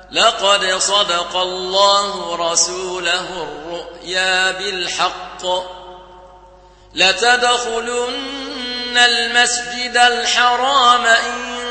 لقد صدق الله رسوله الرؤيا بالحق لتدخلن المسجد الحرام إن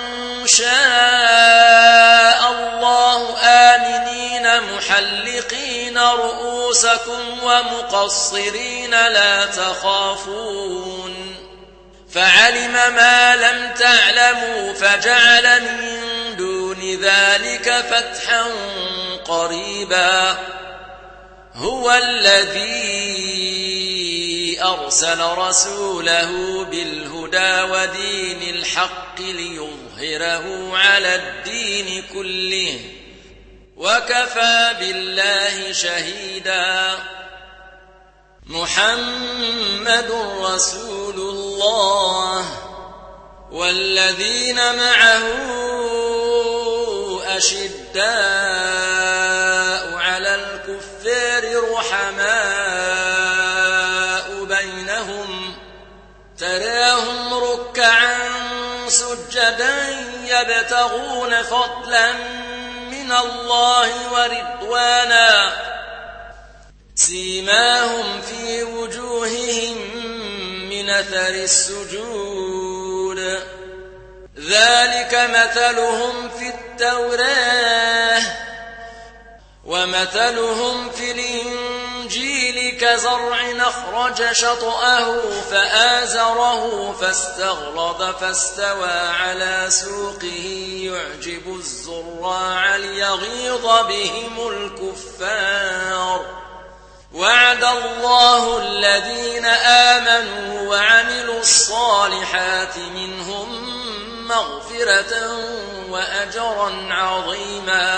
شاء الله آمنين محلقين رؤوسكم ومقصرين لا تخافون فعلم ما لم تعلموا فجعل من دون ذلك فتحا قريبا هو الذي أرسل رسوله بالهدى ودين الحق ليظهره على الدين كله وكفى بالله شهيدا محمد رسول الله والذين معه أشداء على الكفار رحماء بينهم تراهم ركعا سجدا يبتغون فضلا من الله ورضوانا سيماهم في وجوههم من أثر السجود ذلك مثلهم في التوراة ومثلهم في الإنجيل كزرع أخرج شطأه فآزره فاستغلظ فاستوى على سوقه يعجب الزراع ليغيظ بهم الكفار وعد الله الذين آمنوا وعملوا الصالحات منهم مغفرة وأجرا عظيما